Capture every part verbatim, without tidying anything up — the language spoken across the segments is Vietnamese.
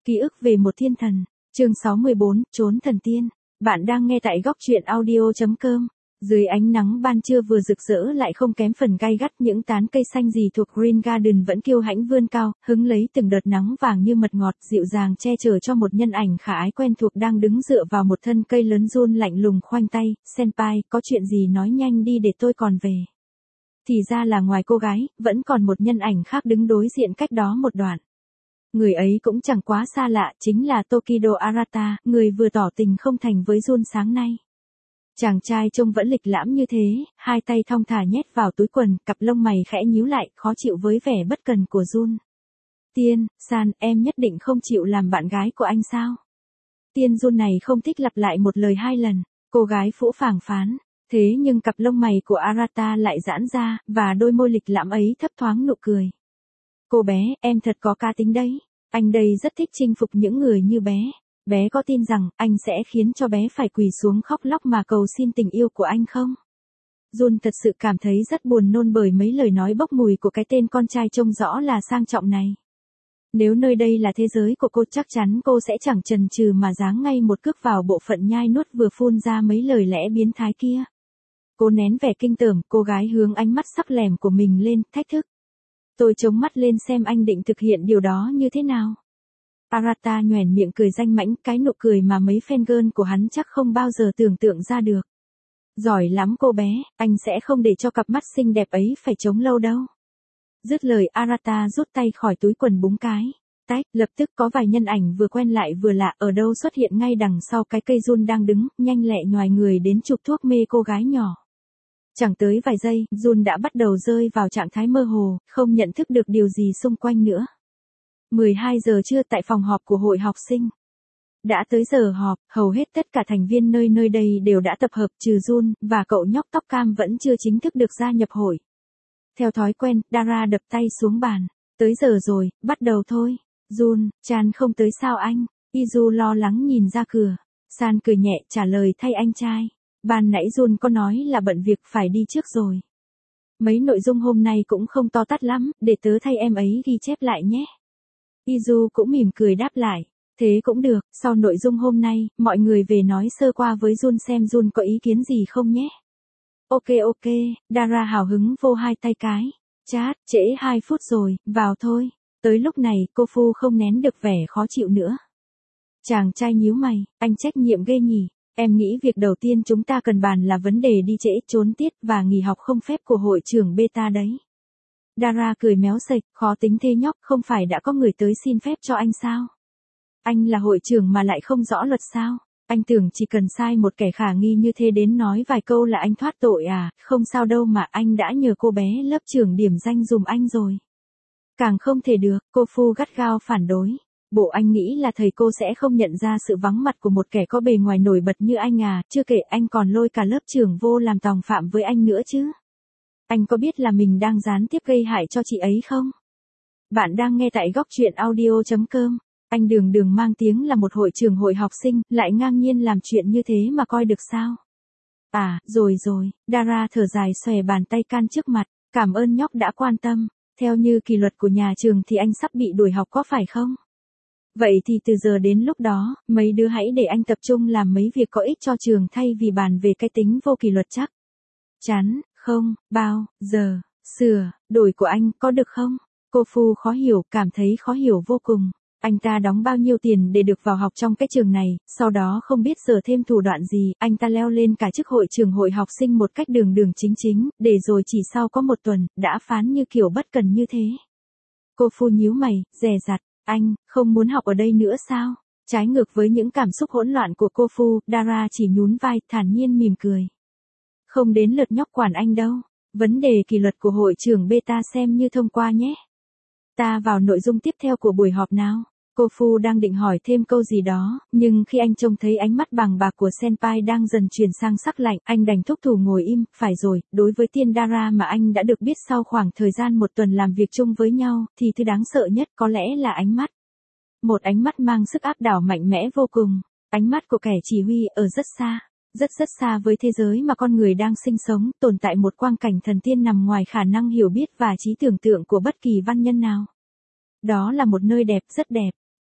Ký ức về một thiên thần, chương sáu mươi bốn, trốn thần tiên. Bạn đang nghe tại góc truyện audio chấm com. Dưới ánh nắng ban trưa vừa rực rỡ lại không kém phần gay gắt, những tán cây xanh rì thuộc Green Garden vẫn kiêu hãnh vươn cao, hứng lấy từng đợt nắng vàng như mật ngọt, dịu dàng che chở cho một nhân ảnh khả ái quen thuộc đang đứng dựa vào một thân cây lớn. Jun lạnh lùng khoanh tay, "Senpai, có chuyện gì nói nhanh đi để tôi còn về." Thì ra là ngoài cô gái, vẫn còn một nhân ảnh khác đứng đối diện cách đó một đoạn. Người ấy cũng chẳng quá xa lạ, chính là Tokido Arata, người vừa tỏ tình không thành với Jun sáng nay. Chàng trai trông vẫn lịch lãm như thế, hai tay thong thả nhét vào túi quần, cặp lông mày khẽ nhíu lại, khó chịu với vẻ bất cần của Jun. "Tiên, San, em nhất định không chịu làm bạn gái của anh sao?" Tiên Jun này không thích lặp lại một lời hai lần, cô gái phũ phàng phán. Thế nhưng cặp lông mày của Arata lại giãn ra, và đôi môi lịch lãm ấy thấp thoáng nụ cười. "Cô bé, em thật có cá tính đấy. Anh đây rất thích chinh phục những người như bé. Bé có tin rằng anh sẽ khiến cho bé phải quỳ xuống khóc lóc mà cầu xin tình yêu của anh không?" Jun thật sự cảm thấy rất buồn nôn bởi mấy lời nói bốc mùi của cái tên con trai trông rõ là sang trọng này. Nếu nơi đây là thế giới của cô, chắc chắn cô sẽ chẳng chần chừ mà giáng ngay một cước vào bộ phận nhai nuốt vừa phun ra mấy lời lẽ biến thái kia. Cô nén vẻ kinh tởm, cô gái hướng ánh mắt sắc lẻm của mình lên, thách thức. "Tôi chống mắt lên xem anh định thực hiện điều đó như thế nào." Arata nhoẻn miệng cười danh mãnh, cái nụ cười mà mấy fan girl của hắn chắc không bao giờ tưởng tượng ra được. "Giỏi lắm cô bé, anh sẽ không để cho cặp mắt xinh đẹp ấy phải chống lâu đâu." Dứt lời, Arata rút tay khỏi túi quần búng cái. Tách, lập tức có vài nhân ảnh vừa quen lại vừa lạ ở đâu xuất hiện ngay đằng sau cái cây Jun đang đứng, nhanh lẹ nhoài người đến chụp thuốc mê cô gái nhỏ. Chẳng tới vài giây, Jun đã bắt đầu rơi vào trạng thái mơ hồ, không nhận thức được điều gì xung quanh nữa. mười hai giờ trưa tại phòng họp của hội học sinh. Đã tới giờ họp, hầu hết tất cả thành viên nơi nơi đây đều đã tập hợp trừ Jun, và cậu nhóc tóc cam vẫn chưa chính thức được gia nhập hội. Theo thói quen, Dara đập tay xuống bàn. "Tới giờ rồi, bắt đầu thôi." "Jun, Chan không tới sao anh?" Izu lo lắng nhìn ra cửa. San cười nhẹ trả lời thay anh trai. "Ban nãy Jun có nói là bận việc phải đi trước rồi. Mấy nội dung hôm nay cũng không to tát lắm, để tớ thay em ấy ghi chép lại nhé." Izu cũng mỉm cười đáp lại. "Thế cũng được, sau nội dung hôm nay, mọi người về nói sơ qua với Jun xem Jun có ý kiến gì không nhé." "Ok ok," Dara hào hứng vô hai tay cái. "Chát, trễ hai phút rồi, vào thôi." Tới lúc này, cô Fu không nén được vẻ khó chịu nữa. Chàng trai nhíu mày, "Anh trách nhiệm ghê nhỉ. Em nghĩ việc đầu tiên chúng ta cần bàn là vấn đề đi trễ, trốn tiết và nghỉ học không phép của hội trưởng beta đấy." Dara cười méo sệch, "Khó tính thế nhóc, không phải đã có người tới xin phép cho anh sao? Anh là hội trưởng mà lại không rõ luật sao? Anh tưởng chỉ cần sai một kẻ khả nghi như thế đến nói vài câu là anh thoát tội à? Không sao đâu mà, anh đã nhờ cô bé lớp trưởng điểm danh dùm anh rồi." "Càng không thể được," cô Fu gắt gao phản đối. "Bộ anh nghĩ là thầy cô sẽ không nhận ra sự vắng mặt của một kẻ có bề ngoài nổi bật như anh à? Chưa kể anh còn lôi cả lớp trưởng vô làm tòng phạm với anh nữa chứ. Anh có biết là mình đang gián tiếp gây hại cho chị ấy không?" Bạn đang nghe tại góc truyện audio chấm com. Anh đường đường mang tiếng là một hội trưởng hội học sinh, lại ngang nhiên làm chuyện như thế mà coi được sao? "À, rồi rồi," Dara thở dài xòe bàn tay can trước mặt. "Cảm ơn nhóc đã quan tâm. Theo như kỷ luật của nhà trường thì anh sắp bị đuổi học có phải không? Vậy thì từ giờ đến lúc đó, mấy đứa hãy để anh tập trung làm mấy việc có ích cho trường thay vì bàn về cái tính vô kỷ luật chắc chắn không bao giờ sửa đổi của anh, có được không?" Cô Fu khó hiểu, cảm thấy khó hiểu vô cùng. Anh ta đóng bao nhiêu tiền để được vào học trong cái trường này, sau đó không biết giờ thêm thủ đoạn gì, anh ta leo lên cả chức hội trưởng hội học sinh một cách đường đường chính chính, để rồi chỉ sau có một tuần, đã phán như kiểu bất cần như thế. Cô Fu nhíu mày, dè dặt. "Anh, không muốn học ở đây nữa sao?" Trái ngược với những cảm xúc hỗn loạn của cô Fu, Dara chỉ nhún vai, thản nhiên mỉm cười. "Không đến lượt nhóc quản anh đâu. Vấn đề kỷ luật của hội trưởng beta xem như thông qua nhé. Ta vào nội dung tiếp theo của buổi họp nào." Cô Fu đang định hỏi thêm câu gì đó, nhưng khi anh trông thấy ánh mắt bàng bạc của Senpai đang dần chuyển sang sắc lạnh, anh đành thúc thủ ngồi im. Phải rồi, đối với tiên Dara mà anh đã được biết sau khoảng thời gian một tuần làm việc chung với nhau, thì thứ đáng sợ nhất có lẽ là ánh mắt. Một ánh mắt mang sức áp đảo mạnh mẽ vô cùng. Ánh mắt của kẻ chỉ huy ở rất xa. Rất rất xa với thế giới mà con người đang sinh sống, tồn tại một quang cảnh thần tiên nằm ngoài khả năng hiểu biết và trí tưởng tượng của bất kỳ văn nhân nào. Đó là một nơi đẹp, rất đẹp.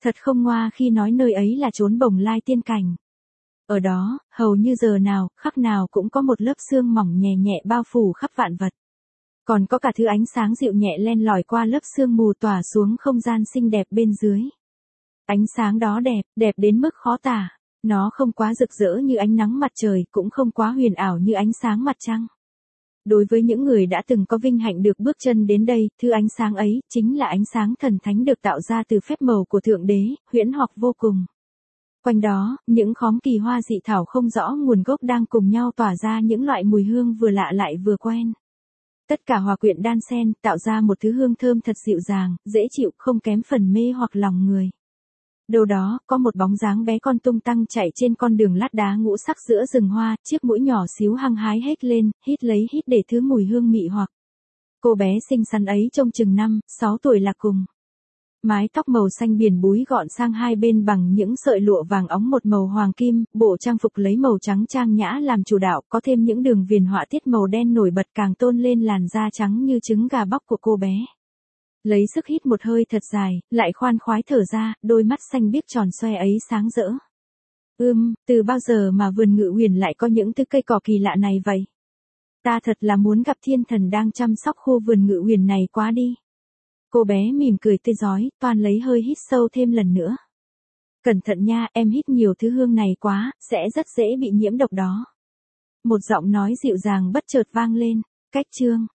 Thật không ngoa khi nói nơi ấy là chốn bồng lai tiên cảnh. Ở đó, hầu như giờ nào, khắc nào cũng có một lớp sương mỏng nhẹ nhẹ bao phủ khắp vạn vật. Còn có cả thứ ánh sáng dịu nhẹ len lỏi qua lớp sương mù tỏa xuống không gian xinh đẹp bên dưới. Ánh sáng đó đẹp, đẹp đến mức khó tả. Nó không quá rực rỡ như ánh nắng mặt trời, cũng không quá huyền ảo như ánh sáng mặt trăng. Đối với những người đã từng có vinh hạnh được bước chân đến đây, thứ ánh sáng ấy chính là ánh sáng thần thánh được tạo ra từ phép màu của Thượng Đế, huyễn hoặc vô cùng. Quanh đó, những khóm kỳ hoa dị thảo không rõ nguồn gốc đang cùng nhau tỏa ra những loại mùi hương vừa lạ lại vừa quen. Tất cả hòa quyện đan xen, tạo ra một thứ hương thơm thật dịu dàng, dễ chịu, không kém phần mê hoặc lòng người. Đâu đó, có một bóng dáng bé con tung tăng chạy trên con đường lát đá ngũ sắc giữa rừng hoa, chiếc mũi nhỏ xíu hăng hái hét lên, hít lấy hít để thứ mùi hương mị hoặc. Cô bé xinh xắn ấy trông chừng năm, sáu tuổi là cùng. Mái tóc màu xanh biển búi gọn sang hai bên bằng những sợi lụa vàng óng một màu hoàng kim, bộ trang phục lấy màu trắng trang nhã làm chủ đạo, có thêm những đường viền họa tiết màu đen nổi bật càng tôn lên làn da trắng như trứng gà bóc của cô bé. Lấy sức hít một hơi thật dài, lại khoan khoái thở ra, đôi mắt xanh biếc tròn xoe ấy sáng rỡ. Ưm, từ bao giờ mà vườn Ngự Uyển lại có những thứ cây cỏ kỳ lạ này vậy? Ta thật là muốn gặp thiên thần đang chăm sóc khu vườn Ngự Uyển này quá đi. Cô bé mỉm cười tươi rói, toan lấy hơi hít sâu thêm lần nữa. Cẩn thận nha, em hít nhiều thứ hương này quá, sẽ rất dễ bị nhiễm độc đó. Một giọng nói dịu dàng bất chợt vang lên, cách chương.